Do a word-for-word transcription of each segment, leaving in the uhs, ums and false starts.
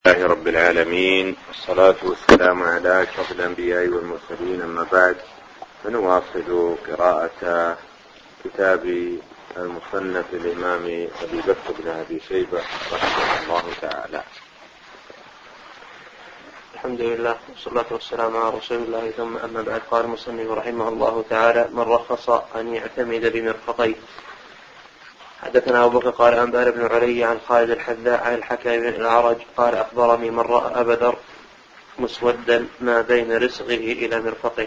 لله رب العالمين، والصلاة والسلام على أشرف الأنبياء والمرسلين، أما بعد، فنواصل قراءة كتاب المصنف الإمام أبي بكر بن أبي شيبة رحمه الله تعالى. الحمد لله والصلاة والسلام على رسول الله، ثم أما بعد. قال المصنف رحمه الله تعالى: من رخص أن يعتمد بمرفقيه. حدثنا أبو بكر قال أنبأنا بن علي عن خالد الحذاء عن الحكم بن الأعرج قال أخبرني من رأى أبا ذر مسودا ما بين رسغه إلى مرفقه.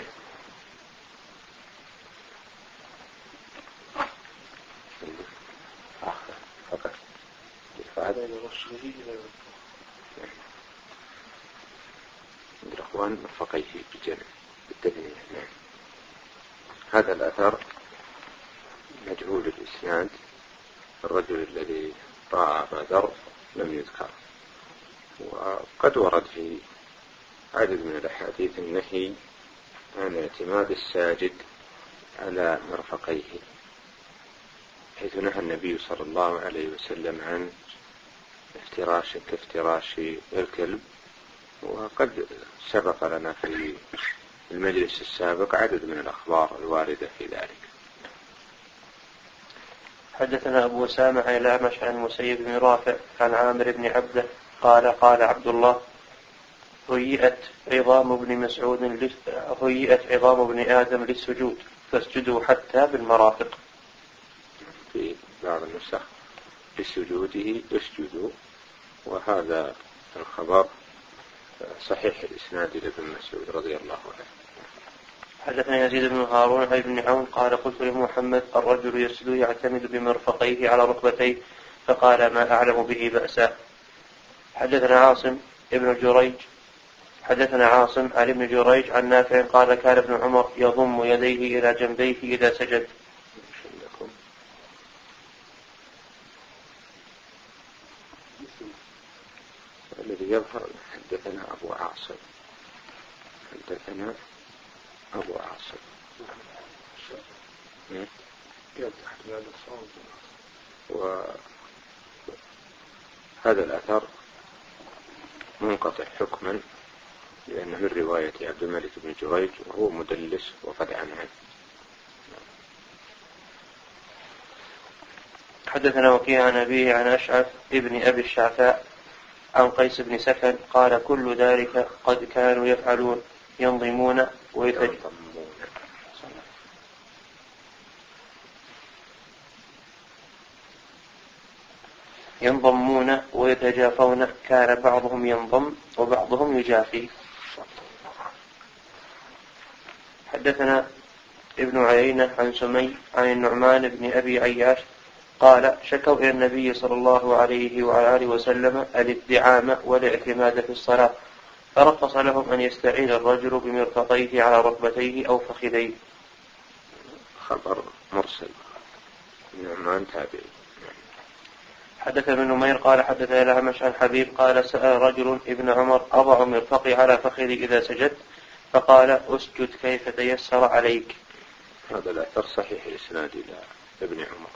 الأخوان مرفقيه بجنب بالتدنية. هذا الأثر مجهول الإسناد، الرجل الذي رأى أبا ذر لم يذكر، وقد ورد في عدد من الأحاديث النهي عن اعتماد الساجد على مرفقيه، حيث نهى النبي صلى الله عليه وسلم عن افتراش كافتراش الكلب، وقد سبق لنا في المجلس السابق عدد من الأخبار الواردة في ذلك. حدثنا أبو أسامة عن الأعمش عن المسيب بن رافع عن عامر بن عبده قال قال عبد الله: هيئت عظام ابن مسعود هيئت عظام ابن آدم للسجود فاسجدوا حتى بالمرافق. في بعض النسخ لسجوده اسجدوا، وهذا الخبر صحيح الإسناد لابن مسعود رضي الله عنه. حدثنا يزيد بن هارون عن ابن عون قال: قلت لمحمد: الرجل يسجد يعتمد بمرفقيه على ركبتيه، فقال: ما أعلم به بأسا. حدثنا عاصم ابن جريج حدثنا عاصم عن ابن جريج عن نافع قال: كان ابن عمر يضم يديه إلى جنبيه إذا سجد. الذي يظهر حدثنا أبو عاصم حدثنا أبو عاصم وهذا الأثر منقطع حكما، لأنه من رواية عبد الملك بن جريج وهو مدلس وقد عن عنه. حدثنا وكيع عن أبيه عن أشعث ابن أبي الشعثاء عن قيس بن سكن قال: كل ذلك قد كانوا يفعلون ينضمون ويتجافون ينضمون ويتجافون كان بعضهم ينضم وبعضهم يجافي. حدثنا ابن عيينة عن سمي عن النعمان بن أبي عياش قال: شكوا إلى النبي صلى الله عليه وعلى آله وسلم الادعام والاعتماد في الصلاة، فرخص لهم أن يستعين الرجل بمرفقيه على ركبتيه أو فخذيه. خبر مرسل، النعمان تابعي. حدث ابن نمير قال: حدثنا الأعمش عن حبيب قال: سأل رجل ابن عمر: أضع مرفقي على فخذي إذا سجدت؟ فقال: أسجد كيف تيسر عليك. هذا الأثر صحيح الإسناد إلى ابن عمر.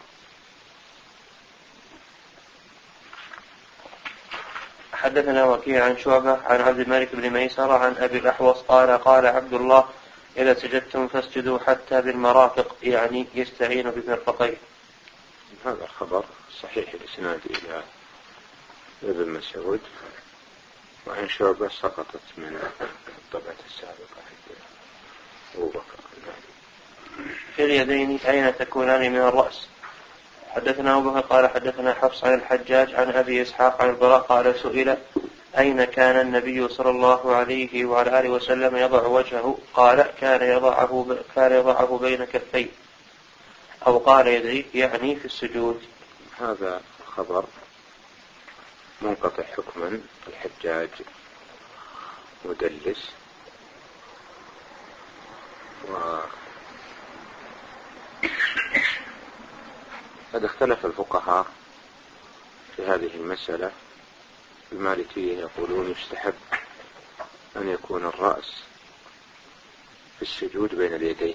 حدثنا وكيع عن شعبة عن عبد الملك بن ميسرة عن أبي الأحوص قال: قال عبد الله: إذا سجدتم فاسجدوا حتى بالمرافق، يعني يستعين بمرفقيه. هذا الخبر صحيح الإسناد إلى ابن مسعود، وعن شعبة سقطت من الطبعة السابقة أبو بكر. في اليدين أين تكونان من الرأس؟ حدثنا أبو بكر قال: حدثنا حفص عن الحجاج عن أبي إسحاق عن البراء قال: سئل: أين كان النبي صلى الله عليه وعلى آله وسلم يضع وجهه؟ قال: كان يضعه كان يضعه بين كفيه، أو قال يديه، يعني في السجود. هذا خبر منقطع حكما، الحجاج مدلس، وقد اختلف الفقهاء في هذه المسألة. المالكية يقولون يستحب أن يكون الرأس في السجود بين اليدين،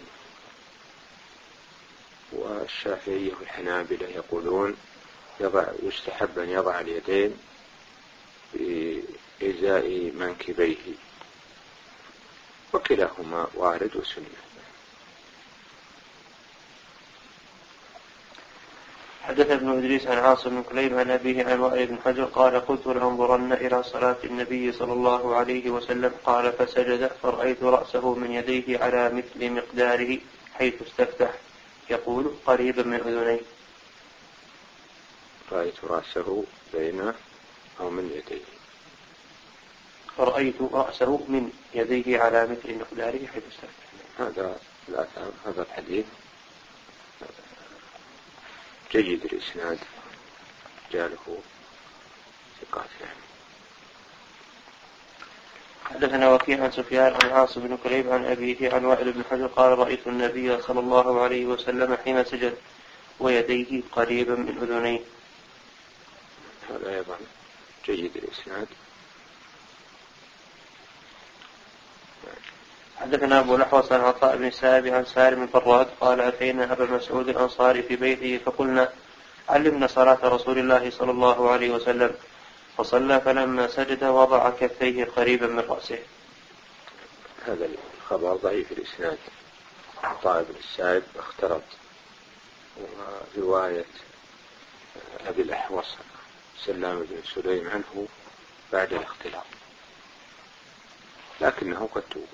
والشافعية والحنابلة يقولون يضع يستحب أن يضع اليدين إزاء منكبيه، وكلاهما وارد وسنة. حدث ابن إدريس عن عاصم بن كليب عن أبيه عن وائل بن حجر قال قلت لأنظرن إلى صلاة النبي صلى الله عليه وسلم قال فسجد فرأيت رأسه من يديه على مثل مقداره حيث استفتح يقول قريبا من أذنيه. رأيت رأسه بين أو من يديه فرأيت رأسه من يديه على مثل مقداره حيث استفتح. هذا هذا الحديث جيد الإسناد، رجاله ثقات يعني. حدثنا وكيع عن سفيان عن عاصم بن كليب عن أبيه عن وائل بن حجر قال رأيت النبي صلى الله عليه وسلم حين سجد ويديه قريبا من أذنيه. هذا أيضا جيد الإسناد. حدثنا أبو الأحوص عن عطاء بن سائب عن سالم بن فراد قال أتينا أبا مسعود الأنصاري في بيته فقلنا علمنا صلاة رسول الله صلى الله عليه وسلم فصلى فلما سجد وضع كفيه قريبا من رأسه. هذا الخبر ضعيف الإسناد. عطاء بن سائب اختلط، ورواية أبي الأحوص سلام بن سليم عنه بعد الاختلاط، لكنه قد توب.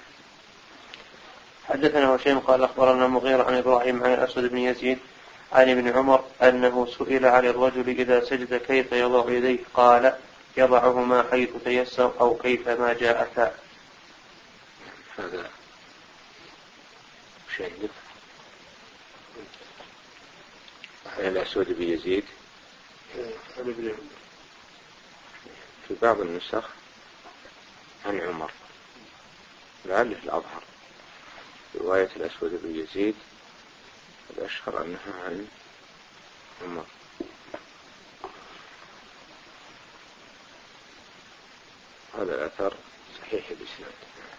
حدثنا هشيم قال أخبرنا مغيرة عن إبراهيم عن الأسود بن يزيد عن ابن عمر أنه سئل عن الرجل إذا سجد كيف يضع يديه قال يضعهما حيث تيسر أو كيف ما جاءتا. هذا شيء. عن الأسود بن يزيد في بعض النسخ عن عمر، لعله الأظهر. رواية الأسود بن يزيد الأشهر أنها عن عمر. هذا الأثر صحيح الإسناد.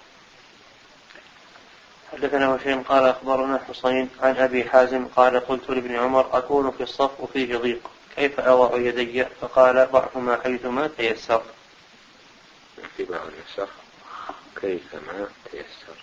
حدثنا هشيم قال أخبرنا حسين عن أبي حازم قال قلت لابن عمر أكون في الصف وفيه ضيق كيف أضع يدي فقال ضعهما حيثما تيسر. في بعض النسخ كيفما تيسر.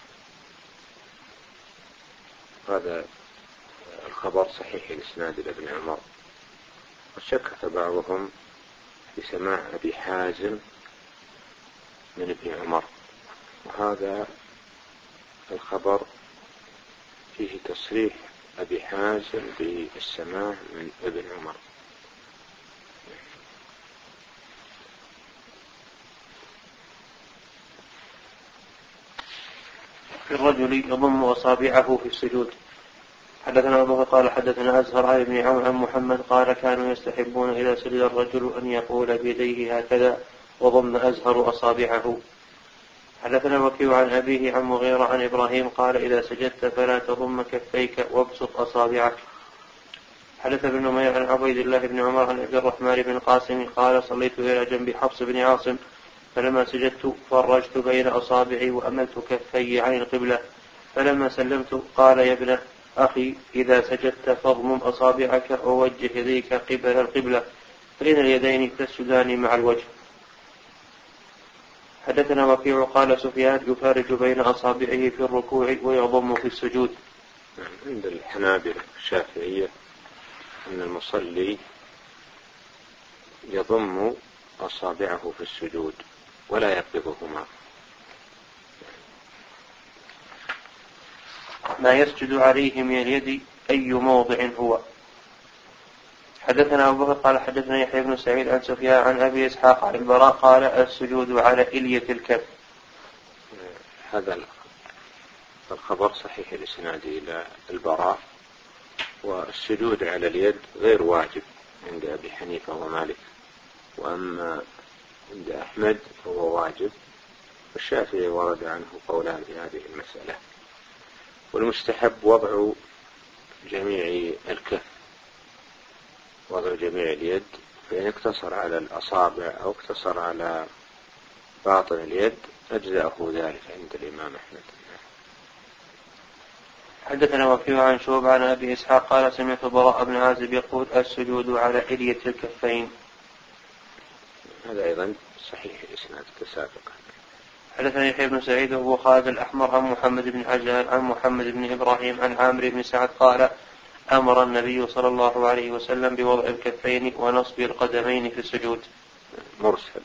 هذا الخبر صحيح الإسناد لابن عمر، وشكك بعضهم في سماع أبي حازم من ابن عمر، وهذا الخبر فيه تصريح أبي حازم بالسماع من ابن عمر. في الرجل يضم أصابعه في السجود. حدثنا أبو قال حدثنا أزهر عن ابن عون عن محمد قال كانوا يستحبون إذا سجد الرجل أن يقول بيديه هكذا وضم أزهر أصابعه. حدثنا وكيع عن أبيه عن مغيرة عن إبراهيم قال إذا سجدت فلا تضم كفيك وابسط أصابعك. حدث ابن نمير عن عبيد الله بن عمر عن عبد الرحمن بن القاسم قال صليت إلى جنب حفص بن عاصم فلما سجدت فرجت بين أصابعي وأملت كفي عن القبلة فلما سلمت قال يا ابن أخي إذا سجدت فاضمم أصابعك ووجه يديك قبل القبلة فإن اليدين تسجدان مع الوجه. حدثنا وكيع قال سفيان يفارج بين أصابعه في الركوع ويضم في السجود. عند الحنابلة الشافعية أن المصلي يضم أصابعه في السجود ولا يقبضهما. ما يسجد عليه من اليد أي موضع هو. حدثنا أبو بكر قال حدثنا يحيى بن سعيد عن سفيان عن أبي إسحاق عن البراء قال السجود على إلية الكف. هذا الخبر صحيح الإسناد إلى البراء، والسجود على اليد غير واجب عند أبي حنيفة ومالك، وأما عند أحمد فهو واجب، والشافعي ورد عنه قولان في هذه المسألة. والمستحب وضع جميع الكف، وضع جميع اليد، فإن اقتصر على الأصابع أو اقتصر على باطن اليد أجزأه ذلك عند الإمام أحمد. حدثنا وكيع عن شعبة عن أبي إسحاق قال سمعت براء بن عازب يقول السجود على إلية الكفين. هذا أيضا صحيح الإسناد كسابقا. حدثنا يحيى بن سعيد وأبو خالد الأحمر عن محمد بن عجلان عن محمد بن إبراهيم عن عامر بن سعد قال أمر النبي صلى الله عليه وسلم بوضع الكفين ونصب القدمين في السجود. مرسل.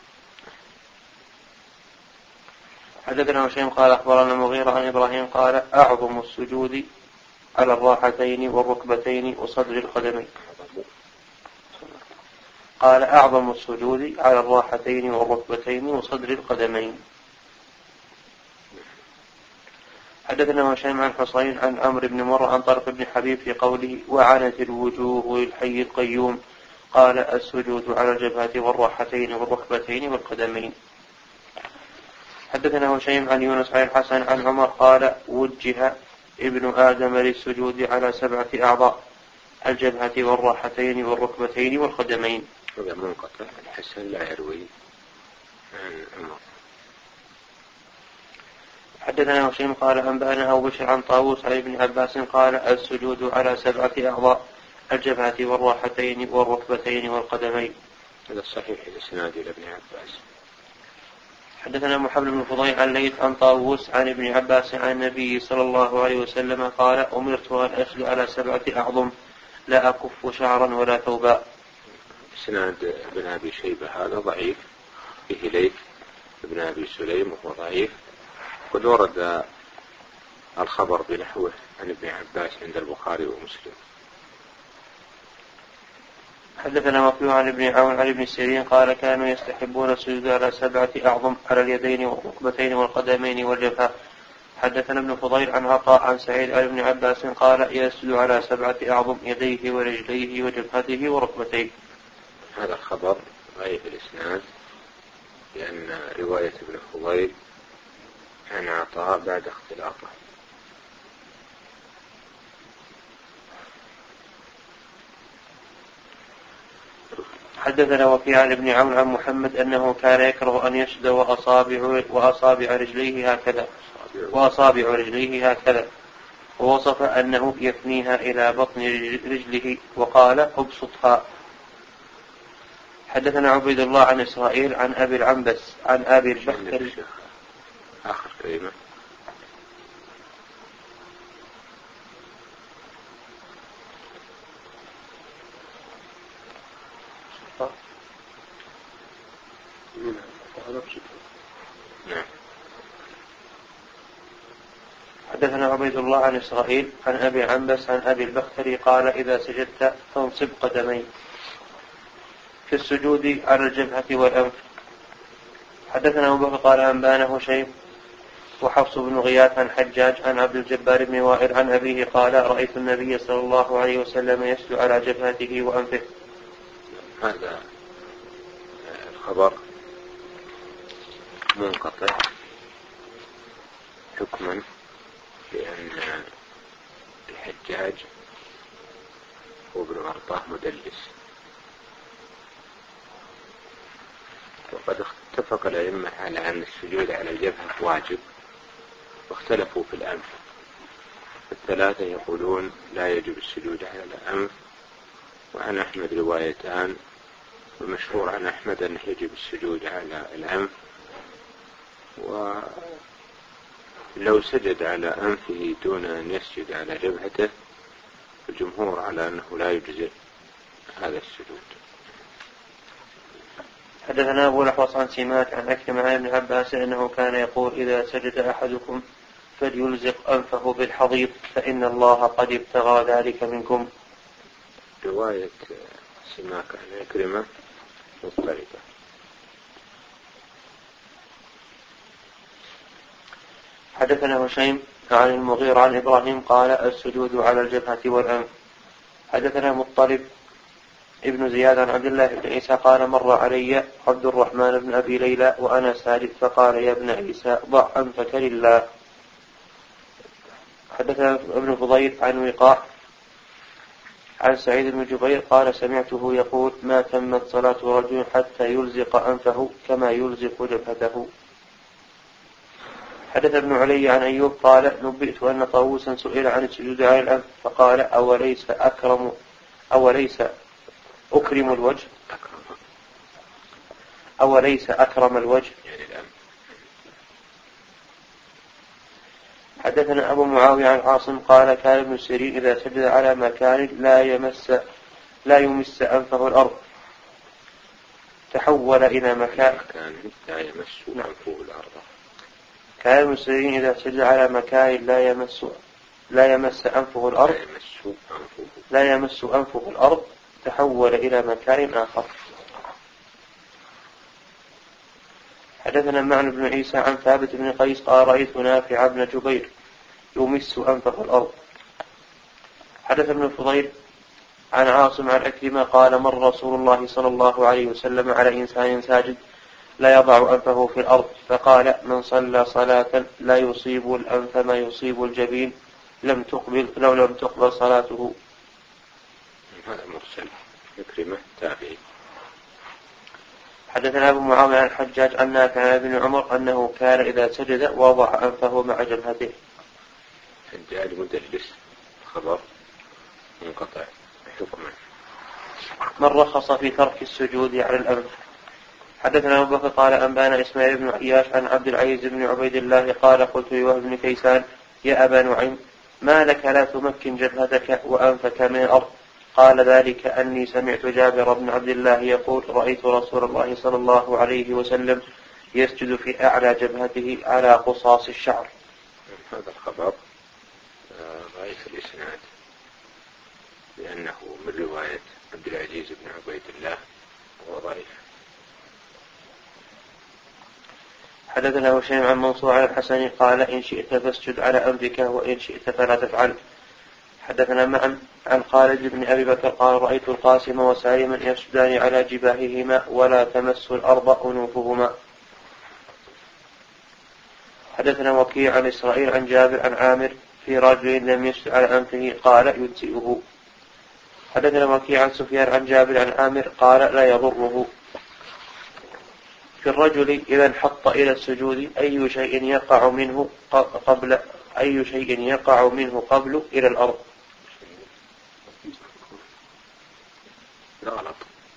حدثنا هشيم قال أخبرنا المغيرة عن إبراهيم قال أعظم السجود على الراحتين والركبتين وصدر القدمين. قال أعظم السجود على الراحتين والركبتين وصدر القدمين. حدثنا هشيم عن حصين عن عمرو بن مرة عن طارق بن حبيب في قوله وعنت الوجوه للحي القيوم قال السجود على الجبهة والراحتين والركبتين والقدمين. حدثنا هشيم عن يونس عن الحسن عن عمر قال وجه ابن آدم للسجود على سبعة أعضاء الجبهة والراحتين والركبتين والقدمين. هذا منقطع. الحسن لا يروي عن عمر. حدثنا هشيم قال أنبأنا أبو بشر عن طاووس عن ابن عباس قال السجود على سبعة أعضاء الجبهة والراحتين والركبتين والقدمين. هذا صحيح الإسناد إلى ابن عباس. حدثنا محمد بن فضيل عن ليث عن طاووس عن ابن عباس عن النبي صلى الله عليه وسلم قال أمرت أن أسجد على سبعة أعظم لا أكف شعرا ولا ثوبا. إسناد ابن أبي شيبة هذا ضعيف فيه ليث ابن أبي سليم وهو ضعيف. قد ورد الخبر بنحوه عن ابن عباس عند البخاري ومسلم. حدثنا وكيع عن ابن عون عن ابن سيرين قال كانوا يستحبون السجود على سبعة أعظم على اليدين والركبتين والقدمين والجبهة. حدثنا ابن فضيل عن عطاء عن سعيد عن ابن عباس قال يسجد على سبعة أعظم يديه ورجليه وجبهته وركبتيه. هذا الخبر ضعيف الإسناد لأن رواية ابن فضيل عن عطاء بعد اختلاطه. حدثنا وكيع عن ابن عون عن محمد أنه كان يكره أن يسجد وأصابع, وأصابع رجليه هكذا وأصابع رجليه هكذا ووصف أنه يثنيها إلى بطن رجله وقال ابسطها. حدثنا عبيد الله عن إسرائيل عن أبي العنبس عن أبي البختري. آخر كلمة. نعم. حدثنا عبيد الله عن إسرائيل عن أبي العنبس عن أبي البختري قال إذا سجدت فانصب قدميك في السجود على الجبهة والأنف. حدثنا أبو بكر قال أنبانا هشيم وحفص بن غياث عن حجاج عن عبد الجبار بن وائل عن أبيه قال رأيت النبي صلى الله عليه وسلم يسجد على جبهته وأنفه. هذا الخبر منقطع حكما لأن الحجاج هو ابن أرطاه مدلس. وقد اتفق الأئمة على أن السجود على الجبهة واجب واختلفوا في الأنف. الثلاثة يقولون لا يجب السجود على الأنف. وعن أحمد روايتان والمشهور عن أحمد أنه يجب السجود على الأنف. ولو سجد على أنفه دون أن يسجد على جبهته الجمهور على أنه لا يجزئ هذا السجود. حدثنا أبو الأحوص عن سماك عن أكرم عن ابن عباس أنه كان يقول إذا سجد أحدكم فليلزق أنفه بالحضيض فإن الله قد ابتغى ذلك منكم. رواية سماك عن أكرمة مضطربة. حدثنا هشيم عن المغيرة عن إبراهيم قال السجود على الجبهة والأنف. حدثنا مضطرب ابن زياد عن عبد الله بن عيسى قال مر علي عبد الرحمن بن أبي ليلى وأنا ساجد فقال يا ابن عيسى ضع أنفك لله. حدثنا ابن فضيل عن وقاع عن سعيد بن جبير قال سمعته يقول ما تمت صلاة رجل حتى يلزق أنفه كما يلزق جبهته. حدث ابن علي عن أيوب قال نبئت أن طاووسا سئل عن السجود على الأنف فقال أوليس أكرم أوليس أكرم الوجه أوليس أكرم الوجه. يعني الآن. حدثنا أبو معاوية عن عاصم قال كان ابن سيرين إذا سجد على مكان لا يمس لا يمس أنفه الأرض تحول إلى مكان لا يمس أنفه الأرض. كان ابن سيرين إذا سجد على مكان لا يمس لا يمس أنفه الأرض لا يمس أنفه لا يمس أنفه الأرض تحول إلى مكان آخر. حدثنا معن بن عيسى عن ثابت بن قيس قال رأيت نافع بن جبير يمس أنفه الأرض. حدث ابن الفضيل عن عاصم عن أكرمة قال مر رسول الله صلى الله عليه وسلم على إنسان ساجد لا يضع أنفه في الأرض فقال من صلى صلاة لا يصيب الأنف ما يصيب الجبين لم تقبل لو لم تقبل صلاته. هذا مرسل. أكرمة تابعي. حدثنا أبو معاوية عن الحجاج عن نافع عن ابن عمر أنه كان إذا سجد وضع أنفه مع جبهته. حجاج مدلس. خبر منقطع حكمه. من رخص في ترك السجود على الأنف. حدثنا أبو بكر قال أنبانا إسماعيل بن عياش عن عبد العزيز بن عبيد الله قال قلت لوهب بن كيسان يا أبا نعيم ما لك لا تمكن جبهتك وأنفك من الأرض؟ قال ذلك أني سمعت جابر بن عبد الله يقول رأيت رسول الله صلى الله عليه وسلم يسجد في أعلى جبهته على قصاص الشعر. هذا الخبر ضعيف الإسناد لأنه من رواية عبد العزيز بن عبيد الله وهو ضعيف. حدثنا هشيم عن منصور عن الحسن قال إن شئت فاسجد على أنفك وإن شئت فلا تفعل. حدثنا معا عن خالد بن أبي بكر قال رأيت القاسم وسالما يسجدان على جباههما ولا تمس الأرض أنوفهما. حدثنا وكيع عن إسرائيل عن جابر عن عامر في رجل لم يسجد على أنفه قال يجزئه. حدثنا وكيع عن سفيان عن جابر عن عامر قال لا يضره. في الرجل إذا انحط إلى السجود أي شيء يقع منه قبل أي شيء يقع منه قبل إلى الأرض. لا غلط.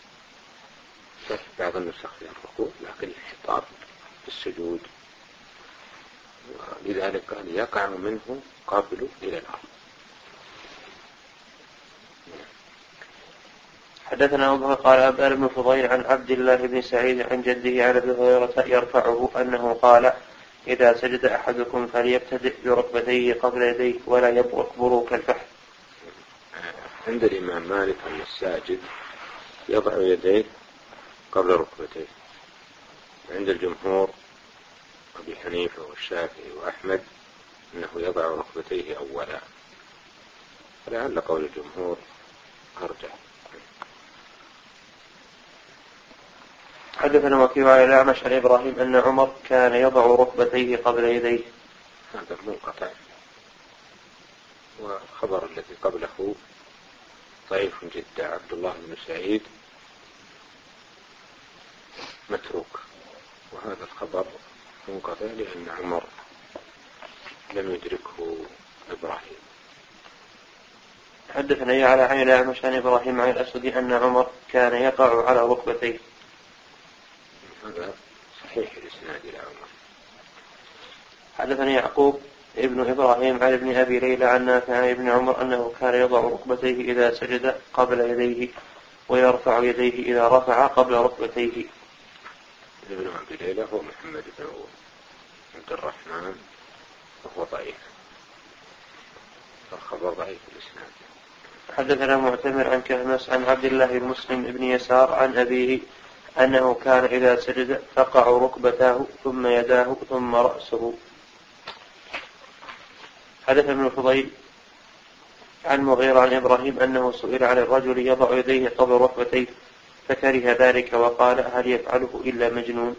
بعض النسخ ينطق لكن الانحطاط في السجود ولذلك قال يقع منه قبل إلى الأرض. حدثنا أبو بكر قال أبان بن فضيل عن عبد الله بن سعيد عن جده عن أبي هريرة يرفعه أنه قال إذا سجد أحدكم فليبتدئ بركبتيه قبل يديه ولا يبرك بروك الفحل. عند الإمام مالك أن الساجد يضع يديه قبل ركبتيه. عند الجمهور أبي حنيفة والشافعي وأحمد أنه يضع ركبتيه أولا، فلعل قول الجمهور أرجح. حدثنا وكيع عن الأعمش عن إبراهيم أن عمر كان يضع ركبتيه قبل يديه. هذا منقطع، والخبر الذي قبله ضعيف جدا. عبد الله بن سعيد متروك، وهذا الخبر منقطع لأن عمر لم يدركه إبراهيم. حدثنا على عين الأعمش عن إبراهيم عن الأسود أن عمر كان يقع على ركبتيه. هذا صحيح الإسناد إلى عمر. حدثني يعقوب ابن إبراهيم عن ابن أبي ليلى عن نافع عن ابن عمر أنه كان يضع ركبتيه إذا سجد قبل يديه ويرفع يديه إذا رفع قبل ركبتيه. ابن أبي ليلى هو محمد بن عبد الرحمن وهو ضعيف، فالخبر ضعيف الإسناد. حدثنا معتمر عن كهمس عن عبد الله بن مسلم بن يسار عن أبيه أنه كان إذا سجد تقع ركبتاه ثم يداه ثم رأسه. حدث ابن الفضيل عن مغيرة عن إبراهيم أنه سئل عن الرجل يضع يديه قبل ركبتيه فكره ذلك وقال هل يفعله إلا مجنون.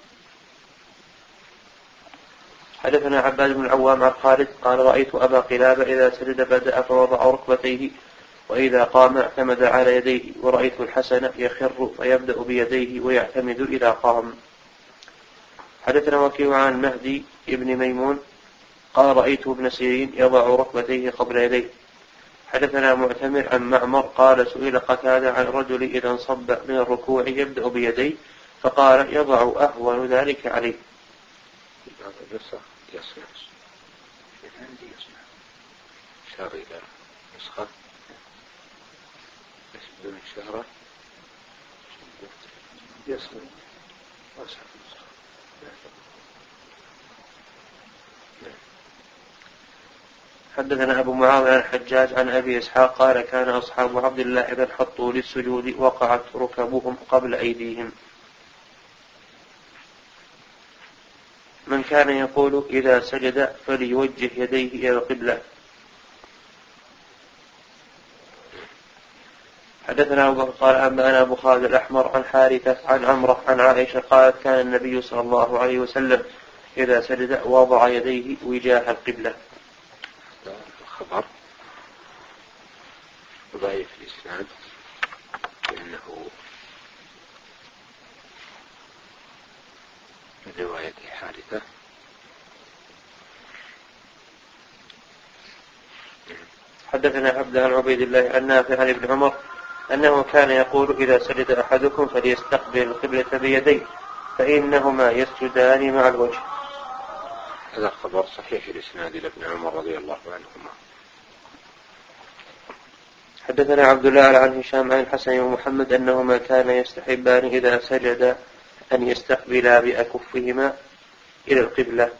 حدثنا عباد بن العوام عن خالد قال رأيت أبا قلابة إذا سجد بدأ فوضع ركبتيه وإذا قام اعتمد على يديه، ورأيت الحسن يخر فيبدأ بيديه ويعتمد إذا قام. حدثنا وكيع عن مهدي ابن ميمون قال رأيت ابن سيرين يضع ركبتيه قبل يديه. حدثنا معتمر عن معمر قال سئل قتادة عن الرجل إذا انصب من الركوع يبدأ بيديه فقال يضع أهون ذلك عليه. بعض النسخ يصنع، عندي يصنع شار إلى نسخة بدون شهرة يصنع. حدثنا أبو معاوية عن الحجاج عن أبي إسحاق قال كان أصحاب عبد الله إذا انحطوا للسجود وقعت ركبهم قبل أيديهم. من كان يقول إذا سجد فليوجه يديه إلى القبلة. حدثنا أبو بكر قال أنبأنا أبو خالد الأحمر عن حارثة عن عمرة عن عائشة قالت كان النبي صلى الله عليه وسلم إذا سجد وضع يديه وجاه القبلة. الخبر ضعيف الإسناد لأنه من رواية حارثة. حدثنا عبد عن عبيد الله عن نافع عن ابن عمر أنه كان يقول إذا سجد أحدكم فليستقبل القبلة بيديه فإنهما يسجدان مع الوجه. هذا الخبر صحيح الإسناد لابن عمر رضي الله عنهما. حدثنا عبد الله عن هشام عن الحسن ومحمد أنهما كانا يستحبان إذا سجد أن يستقبلا بأكفهما إلى القبلة.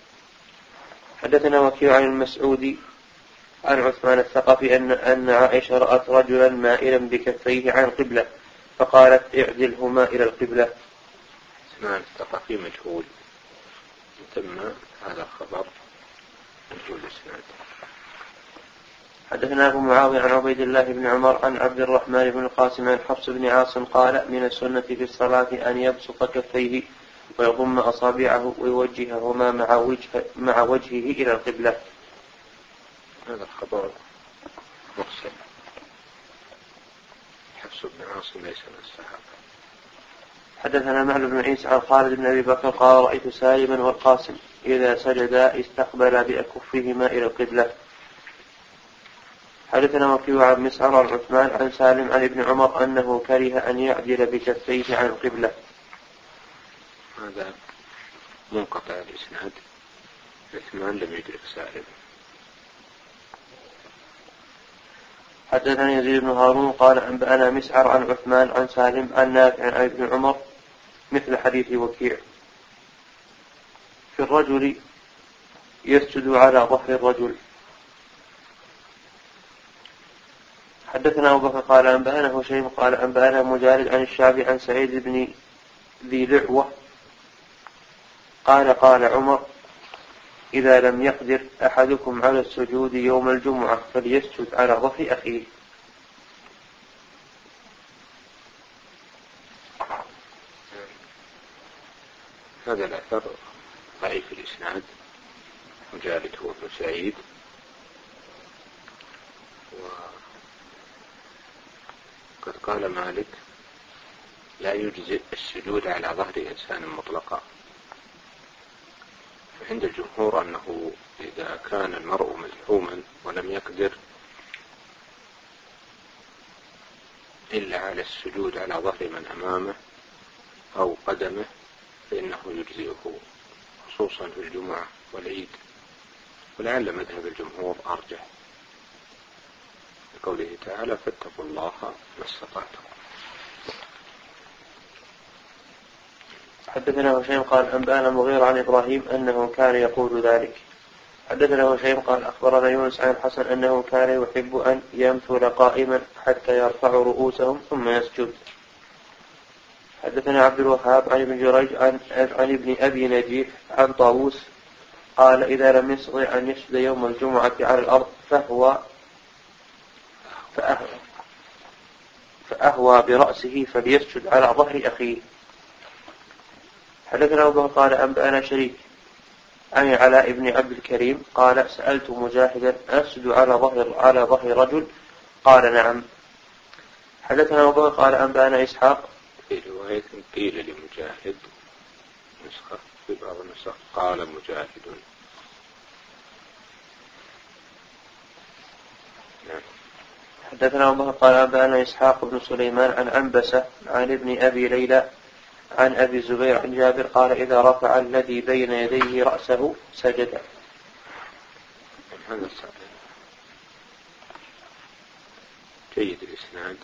حدثنا وكيع عن المسعودي عن عثمان الثقفي أن أن عائشة رأت رجلا مائلا بكفيه عن القبلة فقالت اعدلهما إلى القبلة. عثمان الثقفي مجهول، ثم هذا الخبر مجهول الإسناد. حدثنا أبو معاوية عن عبيد الله بن عمر عن عبد الرحمن بن القاسم عن حفص بن عاصم قال من السنة في الصلاة أن يبسط كفيه ويضم أصابعه ويوجههما مع, وجه مع وجهه إلى القبلة. هذا الخبر مرسل، حفص بن عاصم ليس من الصحابة. حدثنا معل بن عيسى عن خالد بن أبي بكر قال رأيت سالما والقاسم إذا سجدا استقبلا بأكفهما إلى القبلة. حدثنا وكيع عن مسعر عن عثمان عن سالم عن ابن عمر أنه كره أن يعدل بكفيه عن القبلة. هذا منقطع الإسناد، عثمان لم يدرك سالم. حدثنا يزيد بن هارون قال أنبأنا مسعر عن عثمان عن سالم عن نافع عن ابن عمر مثل حديث وكيع في الرجل يسجد على ظهر الرجل. حدثنا أبو بكر قال أنبأنا هشيم قال أنبأنا مجالد عن الشعبي عن سعيد بن ذي لعوة قال قال عمر إذا لم يقدر أحدكم على السجود يوم الجمعة فليسجد على ظهر أخيه. هذا الأثر ضعيف الإسناد، مجالد هو ابن سعيد، وقد قال مالك لا يجزئ السجود على ظهر إنسان مطلقا. عند الجمهور أنه إذا كان المرء مزحوما ولم يقدر إلا على السجود على ظهر من أمامه أو قدمه فإنه يجزئه، خصوصا في الجمعة والعيد، ولعل مذهب الجمهور أرجح لقوله تعالى فاتقوا الله ما استطعتم. حدثنا هشيم قال أنبأنا مغير عن إبراهيم أنه كان يقول ذلك. حدثنا هشيم قال أخبرنا يونس عن الحسن أنه كان يحب أن يمثل قائما حتى يرفع رؤوسهم ثم يسجد. حدثنا عبد الوهاب عن ابن جريج عن, عن ابن أبي نجيح عن طاووس قال إذا لم يستطع أن يسجد يوم الجمعة على الأرض فهو فأهوى, فأهوى برأسه فليسجد على ظهر أخيه. حدثنا أبو قال أنبأنا شريك عن علاء بن عبد الكريم قال سألت مجاهدا أسجد على ظهر على ظهر رجل قال نعم. حدثنا أبو قال أنبأنا إسحاق في رواية قيل لمجاهد، نسخة في بعض النسخ قال مجاهد. نعم. حدثنا أبو قال أنبأنا إسحاق بن سليمان عن عنبسة عن ابن أبي ليلى عن أبي الزبير عن جابر قال إذا رفع الذي بين يديه رأسه سجد. هذا جيد الإسناد.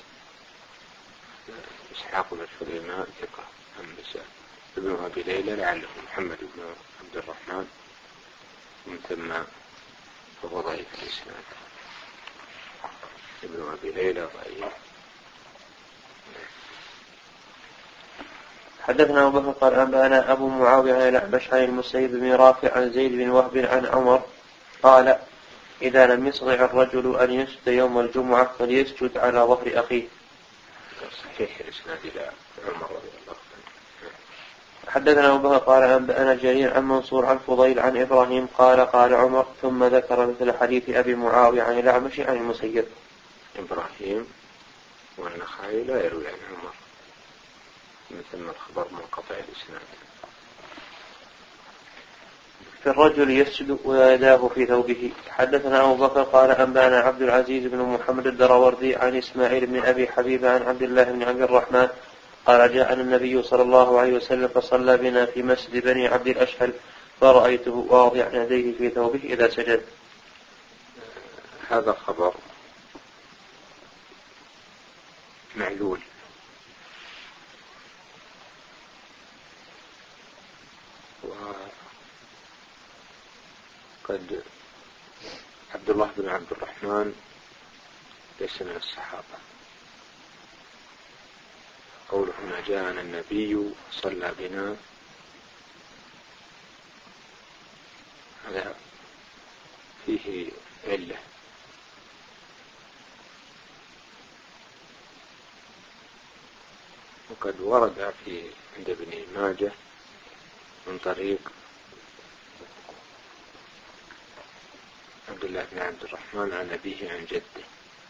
إسحاق بن سليمان ثقة عن ابن أبي ليلى لعله محمد بن عبد الرحمن من ثم فهو ضعيف الإسناد. ابن أبي ليلى ضعيف. حدثنا أبو بكر قال أنبأنا أبو معاوية عن الأعمش عن المسيب بن رافع عن زيد بن وهب عن عمر قال إذا لم يستطع الرجل أن يسجد يوم الجمعة فليسجد على ظهر أخيه. صحيح الإسناد إلى عمر رضي الله عنه. حدثنا أبو بكر قال أنبأنا جرير عن منصور عن فضيل عن إبراهيم قال قال عمر ثم ذكر مثل حديث أبي معاوية عن الأعمش عن المسيب. إبراهيم والنخعي لا يروي عن عمر مثل الخبر منقطع الإسناد. في الرجل يسجد ويداه في ثوبه. حدثنا أبو بكر قال أنبأنا عبد العزيز بن محمد الدراوردي عن إسماعيل بن أبي حبيب عن عبد الله بن عبد الرحمن قال جاءنا النبي صلى الله عليه وسلم فصلى بنا في مسجد بني عبد الأشهل فرأيته واضعا يديه في ثوبه إذا سجد. هذا الخبر معلول وقد عبد الله بن عبد الرحمن ليس من الصحابة. قوله هنا جاءنا النبي صلى بنا هذا فيه علة. وقد ورد في عند ابن ماجه من طريق عبد الله بن عبد الرحمن عن أبيه عن جده.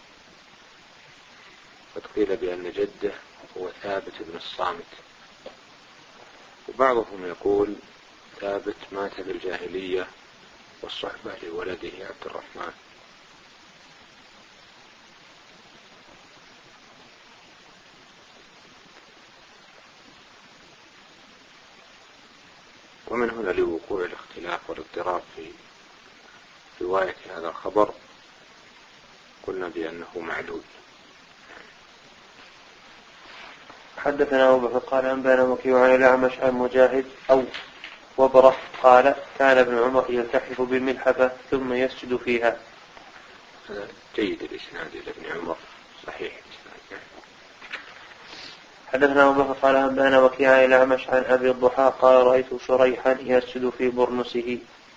قد قيل بأن جده هو ثابت بن الصامت، وبعضهم يقول ثابت مات بالجاهلية والصحبة لولده عبد الرحمن. ومن هنا لوقوع الاختلاف والاضطراب في رواية هذا الخبر قلنا بأنه معلول. حدثنا أبو بكر قال أنبأنا وكيع عن الأعمش عن مجاهد أو وبرة قال كان ابن عمر يلتحف بالملحفة ثم يسجد فيها. هذا جيد الإسناد إلى ابن عمر صحيح الإسناد. حدثنا أبو بكر قال أنبأنا وكيع عن الأعمش عن أبي الضحى قال رأيت شريحا يسجد في برنسه.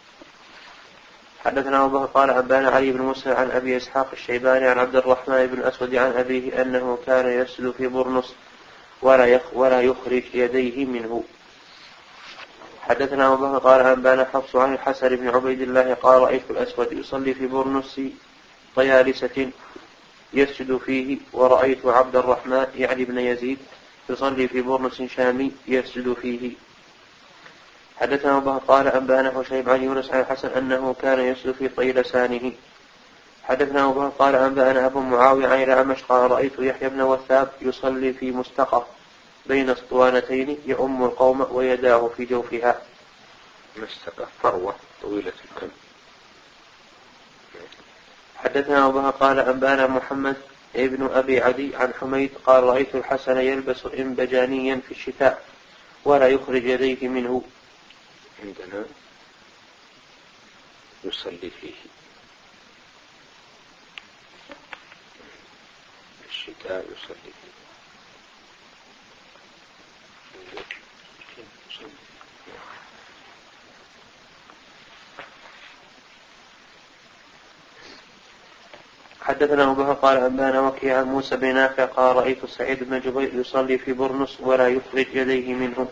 حدثنا أبو بكر قال أنبأنا علي بن مسلم عن أبي إسحاق الشيباني عن عبد الرحمن بن أسود عن أبيه أنه كان يسجد في برنس ولا يخ ولا يخرج يديه منه. حدثنا أبو بكر قال أنبأنا حفص عن الحسن بن عبيد الله قال رأيت الأسود يصلي في برنس طيالسة يسجد فيه ورأيت عبد الرحمن يعني بن يزيد يصلي في برنس شامي يسجد فيه. حدثنا أبو بكر قال أنبأنا حشيب عن يونس عن الحسن أنه كان يسجد في طيلسانه. حدثنا أبو بكر قال أنبأنا أبو معاوية عن الأعمش قال رأيت يحيى بن وثاب يصلي في مستقى بين اسطوانتين يؤم القوم ويداه في جوفها. مستقى فروة طويلة الكم. حدثنا أبو بكر قال أنبأنا محمد ابن أبي عدي عن حميد قال رأيت الحسن يلبس إنبجانيا في الشتاء ولا يخرج يديه منه. عندنا يصلي فيه الشتاء يصلي فيه. حدثنا أبو بكر قال أنبأنا وكيع عن موسى بن نافع قال رأيت سعيد بن جبير يصلي في برنس ولا يخرج يديه منه.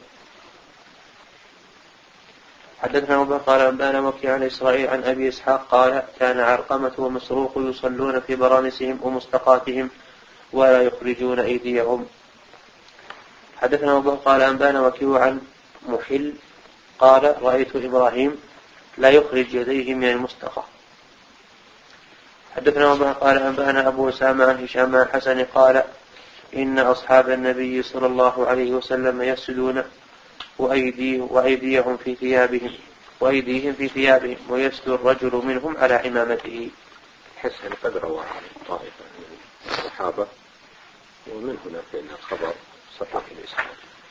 حدثنا أبو بكر قال أنبأنا وكيع عن إسرائيل عن أبي إسحاق قال كان علقمة ومسروق يصلون في برانسهم ومستقاتهم ولا يخرجون أيديهم. حدثنا أبو بكر قال أنبأنا وكيع عن محل قال رأيت إبراهيم لا يخرج يديه من المستقى. حدثنا أبو بكر قال أنبأنا أبو أسامة عن هشام عن حسن قال إن أصحاب النبي صلى الله عليه وسلم يسجدون وأيديه وأيديهم في ثيابهم وأيديهم في ثيابهم ويسجد الرجل منهم على عمامته. حسن قد روى عن طائفة من الصحابة، ومن هنا فإن الخبر صحيح الإسناد.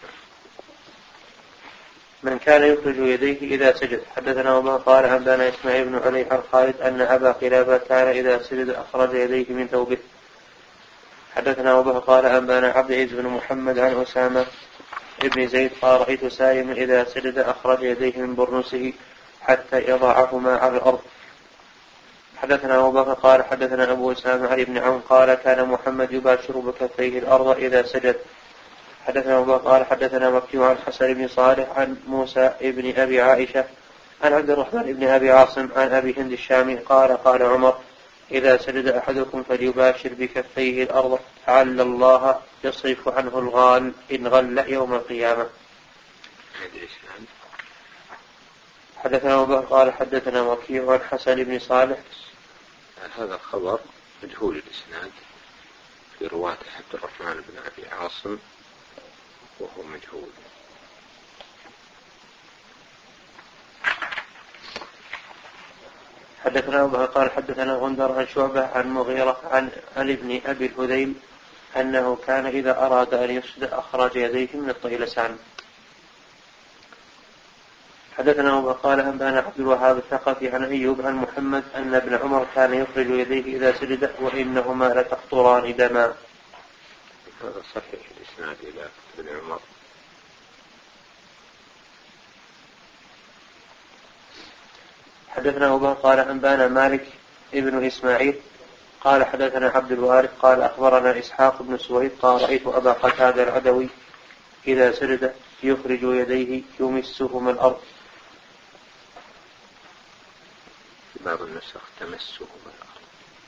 من كان يخرج يديه إذا سجد. حدثنا أبو قال أنبانا إسماعيل بن علي عن خالد أن أبا قلابة كان إذا سجد أخرج يديه من ثوبه. حدثنا أبو قال أنبانا عبد العزيز بن محمد عن أسامة ابن زيد قال رأيت سالما إذا سجد أخرج يديه من برنسه حتى يضعهما على الأرض. حدثنا أبو بكر قال حدثنا أبو أسامة علي بن عون قال كان محمد يباشر بكفيه الأرض إذا سجد. حدثنا أبو بكر قال حدثنا مكي عن حسن بن صالح عن موسى ابن أبي عائشة عن عبد الرحمن بن أبي عاصم عن أبي هند الشامي قال قال عمر إذا سجد أحدكم فليباشر بكفيه الأرض لعل الله يصرف عنه الغال إن غل يوم القيامة. حدثنا أبو بكر قال حدثنا مكي عن حسن بن صالح. هذا الخبر مجهول الإسناد في رواة عبد الرحمن بن أبي عاصم وهو مجهول. حدثنا أبو بكر قال حدثنا غندر عن شعبة عن مغيرة عن ابن أبي الهذيل أنه كان إذا أراد أن يسجد أخرج يديه من الطيلسان. حدثنا أبو بكر قال أنبانا عبد الوهاب الثقفي عن أيوب عن محمد أن ابن عمر كان يخرج يديه إذا سجد وإنهما لتقطران دما. هذا صحيح الإسناد إلى ابن عمر. حدثنا أبو بكر قال أنبانا مالك ابن إسماعيل قال حدثنا عبد الوارث قال أخبرنا إسحاق بن سويد قال رأيت أبا قتادة العدوي إذا سجد يخرج يديه يمسهما الأرض. في بعض النسخ تمسهما الأرض.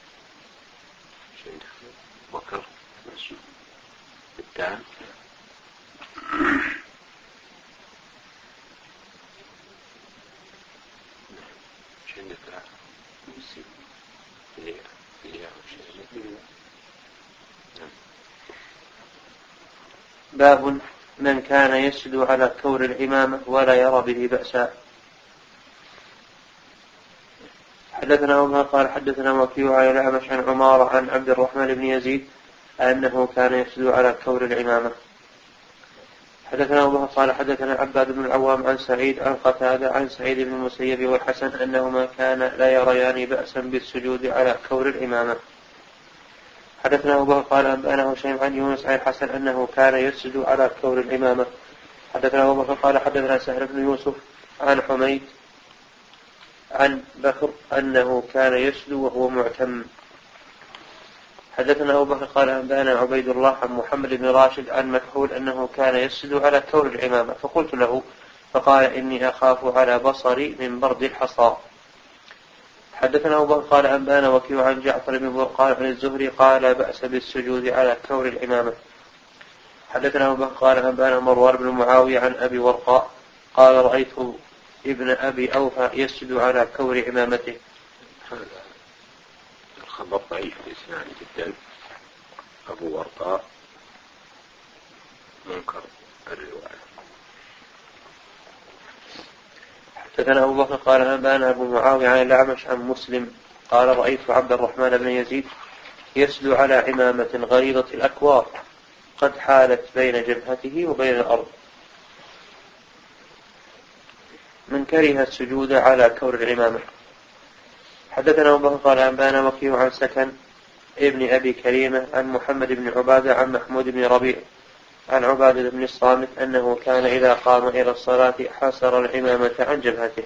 وكر بالتالي باب من كان يسجد على كور العمامة ولا يرى به بأسا. حدثنا أبو بكر قال حدثنا وكيع عن الأعمش عن عمارة عن عبد الرحمن بن يزيد أنه كان يسجد على كور العمامة. حدثنا أبو بكر قال حدثنا عباد بن العوام عن سعيد عن قتادة عن سعيد بن المسيب والحسن أنهما كان لا يريان بأسا بالسجود على كور العمامة. حدثنا أبو بكر قال أنبأنا هشيم عن يونس عن الحسن أنه كان يسجد على كور العمامة. حدثنا أبو بكر قال حدثنا سهل بن يوسف عن حميد عن بكر أنه كان يسجد وهو معتم. حدثنا أبو بكر قال أنبأنا عبيد الله عن محمد بن راشد عن مكحول أنه كان يسجد على كور العمامة فقلت له فقال إني أخاف على بصري من برد الحصى. حدثنا أبو بكر قال أنبأنا وكيع عن جعفر بن برقان عن الزهري قال لا بأس بالسجود على كور العمامة. حدثنا أبو بكر قال أنبأنا مروان بن معاوية عن أبي ورقاء قال رأيت ابن أبي أوفى يسجد على كور عمامته. هذا الخبر ضعيف الإسناد جدا. أبو ورقاء منكر الرواية. حدثنا أبو بكر قال أنبأنا أبو معاوية عن الأعمش عن مسلم قال رأيت عبد الرحمن بن يزيد يسجد على عمامة غليظة الأكوار قد حالت بين جبهته وبين الأرض. من كره السجود على كور العمامة. حدثنا أبو بكر قال أنبأنا وكيع عن سكن ابن أبي كريمة عن محمد بن عبادة عن محمود بن ربيع عن عبادة بن الصامت أنه كان إذا قام إلى الصلاة حسر العمامة عن جبهته.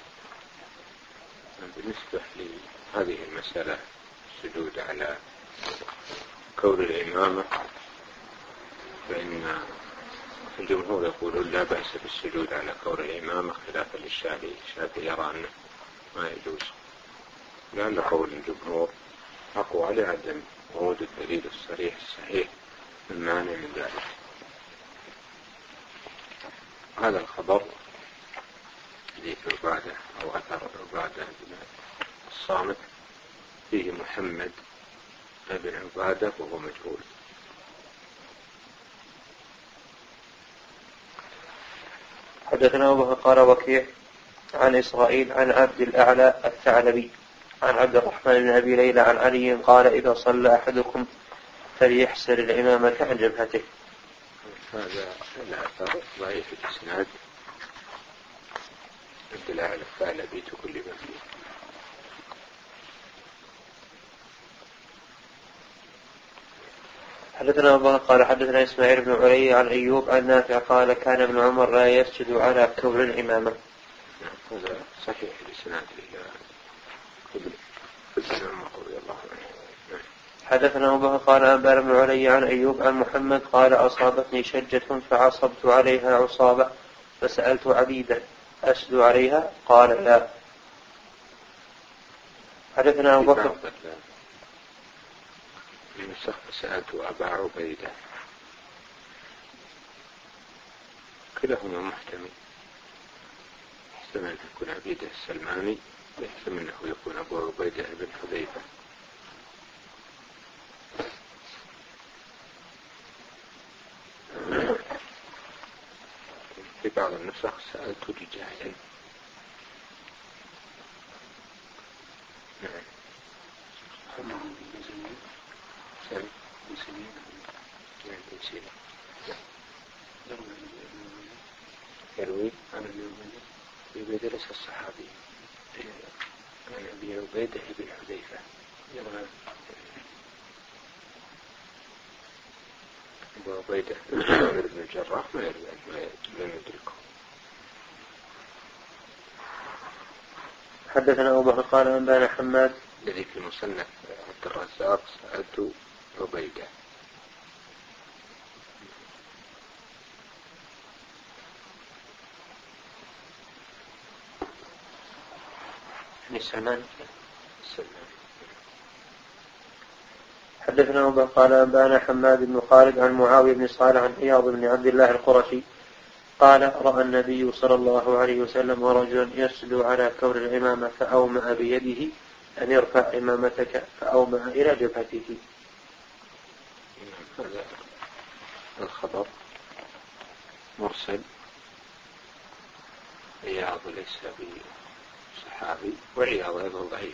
بالنسبة لهذه المسألة السجود على كور العمامة فإن الجمهور يقولون لا بأس بالسجود على كور العمامة خلافا للشافعي. الشافعي يرى أنه ما يجوز لأن قول الجمهور أقوى لعدم ورود الدليل الصريح الصحيح من مانع من ذلك. هذا الخبر حديث عبادة أو أثر عبادة بن الصامت فيه محمد بن عبادة وهو مجهول. حدثنا أبو بكر قال وكيع عن إسرائيل عن عبد الأعلى الثعلبي عن عبد الرحمن بن أبي ليلى عن علي قال إذا صلى أحدكم فليحسر الإمامة عن جبهته. هذا الأثر ضعيف الإسناد. عبد الأعلى الثعلبي تكلم فيه. حدثنا أبو بكر قال حدثنا إسماعيل بن علي عن أيوب عن نافع قال كان ابن عمر لا يسجد على كبر الإمامة. هذا صحيح الإسناد إلى ابن عمر رضي الله عنه. حدثنا أبو بكر قال أنبأنا بن علي عن أيوب عن محمد قال أصابتني شجة فعصبت عليها عصابة فسألت عبيدا أسجد عليها قال لا. حدثنا أبو بكر سألت أبا عبيدة كلاهما محتمل. يحتمل أن يكون عبيدة السلماني ويحتمل أنه يكون أبو عبيدة بن حذيفة. في بعض النسخ سألت رجالا. نعم. يروي عن أبي عبيدة ليس الصحابي عن أبي عبيدة بن حذيفة. أبو عبيدة بن الجراح ما يروي لم يدركه. حدثنا أبو بكر قال أنبأنا حماد الذي في مصنف عبد الرزاق سألت عبيدة. سلمان. سلمان. حدثنا أبو بكر قال أنبأنا حماد بن خالد عن معاوية بن صالح عن عياض بن عبد الله القرشي قال رأى النبي صلى الله عليه وسلم ورجلا يسجد على كور الإمامة فأومأ بيده أن يرفع إمامتك فأومأ إلى جبهته. هذا الخبر مرسل. عياض ليس بصحابي وعياض أيضا ضعيف.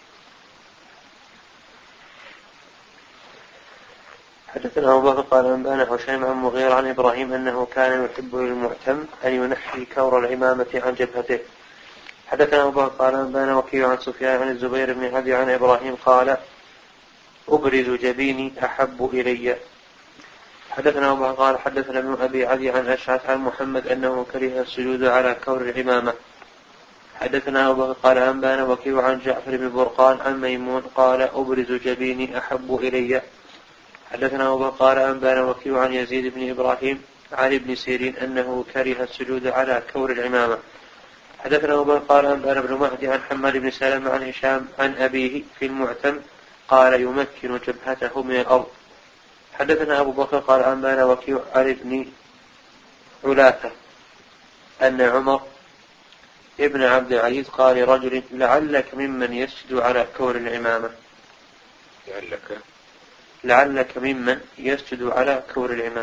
حدثنا أبو بكر قال أنبأنا هشيم عن مغيرة عن إبراهيم أنه كان يحب للمعتم أن ينحي كور الإمامة عن جبهته. حدثنا أبو بكر قال أنبأنا وكيع عن سفيان عن الزبير بن هدي عن إبراهيم قال أبرز جبيني أحب إلي. حدثنا أبو بكر قال حدثنا ابن أبي عدي عن أشعث عن محمد أنه كره السجود على كور الإمامة. حدثنا أبو بكر قال أنبأنا وكيع عن جعفر بن برقان عن ميمون قال أبرز جبيني أحب إلي. حدثنا أبو بكر قال أنبأنا وكيع عن يزيد بن إبراهيم عن ابن سيرين أنه كره السجود على كور العمامة. حدثنا أبو بكر قال أنبأنا ابن مهدي عن حماد بن سلمة عن هشام عن أبيه في المعتم قال يمكن جبهته من الأرض. حدثنا أبو بكر قال أنبأنا وكيع عن ابن علاثة أن عمر ابن عبد العزيز قال لرجل لعلك ممن يسجد على كور العمامة. لعلك لعلك ممن يسجد على كور الإمام.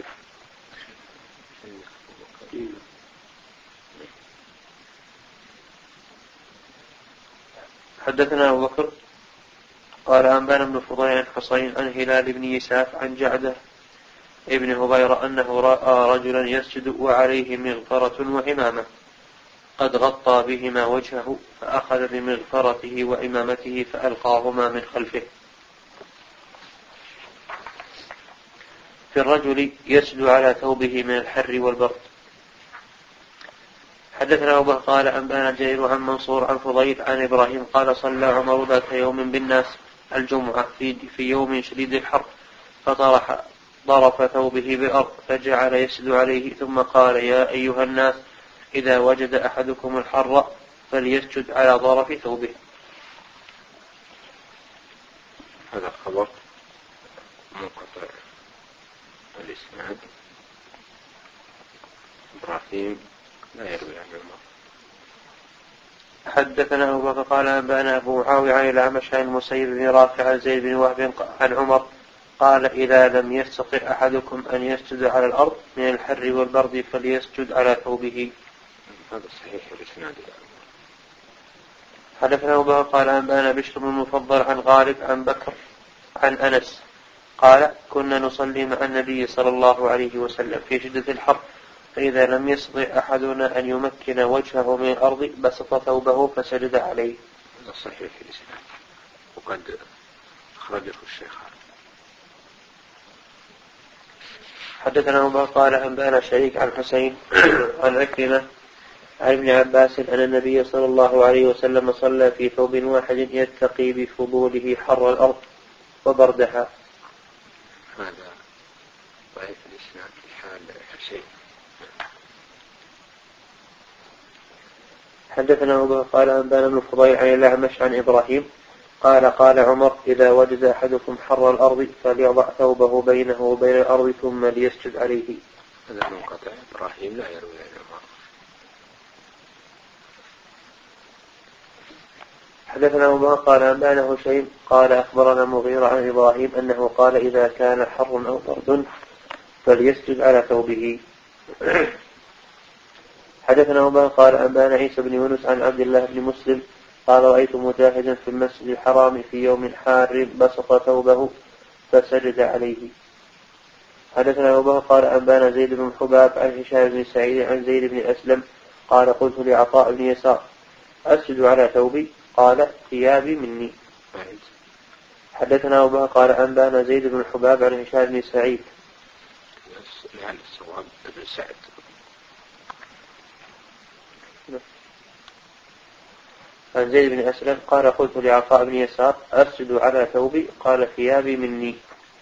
حدثنا أبو بكر قال أنبأنا ابن فضيل عن حصين عن هلال بن يساف عن جعدة ابن هبيرة أنه رأى رجلا يسجد وعليه مغفرة وعمامة قد غطى بهما وجهه فأخذ بمغفرته وعمامته فألقاهما من خلفه. في الرجل يسجد على ثوبه من الحر والبرد. حدثنا أبو بكر قال أنبأنا جرير عن منصور عن فضيل عن إبراهيم قال صلى عمر ذات يوم بالناس الجمعة في, في يوم شديد الحر فطرح ضرف ثوبه بالأرض فجعل يسجد عليه ثم قال يا أيها الناس إذا وجد أحدكم الحر فليسجد على ضرف ثوبه. هذا الخبر منقطع الإسناد. إبراهيم لا يروي عن عمر. حدثنا أبو بكر قال أنبأنا أبو معاوية عن الأعمش عن المسيب بن رافع عن زيد بن وهب عن عمر قال إذا لم يستطع أحدكم أن يسجد على الأرض من الحر والبرد فليسجد على ثوبه. هذا صحيح الإسناد. حدثنا أبو بكر قال أنبانا بشر بن المفضل عن غالب عن بكر عن أنس قال كنا نصلي مع النبي صلى الله عليه وسلم في شدة الحر، فإذا لم يستطع أحدنا أن يمكن وجهه من الأرض بسط ثوبه فسجد عليه. هذا صحيح الإسناد وقد أخرجه الشيخان. حدثنا أبو بكر قال أنبانا شريك عن حسين عن عكرمة عن ابن عباس أن النبي صلى الله عليه وسلم صلى في ثوب واحد يتقي بفضوله حر الأرض وبردها. هذا ضعيف الإسناد في حال حسين. حدثنا أبو بكر قال أنبانا ابن الفضيل عن الأعمش عن إبراهيم قال قال عمر إذا وجد أحدكم حر الأرض فليضع ثوبه بينه وبين الأرض ثم ليسجد عليه. هذا منقطع. إبراهيم لا يروي عن عمر. حدثنا أبو بكر قال أنبانا هشيم قال أخبرنا مغيرة عن إبراهيم أنه قال إذا كان حر أو برد فليسجد على ثوبه. حدثنا أبو بكر قال أنبانا عيسى بن يونس عن عبد الله بن مسلم قال رأيت مجاهدا في المسجد الحرام في يوم حار بسط ثوبه فسجد عليه. حدثنا أبو بكر قال أنبانا زيد بن حباب عن هشام بن سعيد عن زيد بن أسلم قال قلت لعطاء بن يسار أسجد على ثوبي قال ثيابي مني. حدثنا أبو بكر قال أنبانا زيد بن حباب عن هشام بن سعيد لعل الصواب ابن سعد عن زيد بن أسلم قال قلت لعطاء بن يسار أسجد على ثوبي قال ثيابي مني.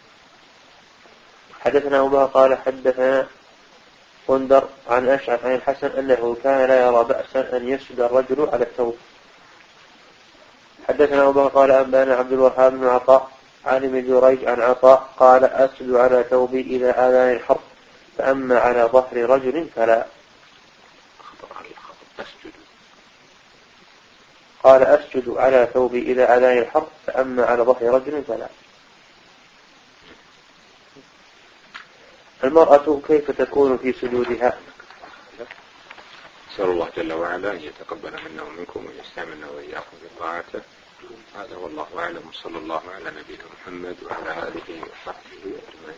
حدثنا أبو بكر قال حدثنا غندر عن أشعث عن الحسن أنه كان لا يرى بأسا أن يسجد الرجل على الثوب. حدثنا أبو بكر قال أنبانا عبد الوهاب بن عطاء عالم جريج عن عطاء قال أسجد على ثوبي إذا آذاني الحر فأما على ظهر رجل فلا. قال أسجد على ثوبي إذا آذاني الحر فأما على ظهر رجل فلا. المرأة كيف تكون في سجودها؟ نسأل الله جل وعلا أن يتقبل منا ومنكم ويستعملنا وإياكم بطاعته. هذا والله أعلم. صلى الله على نبينا محمد وعلى آله وصحبه أجمعين.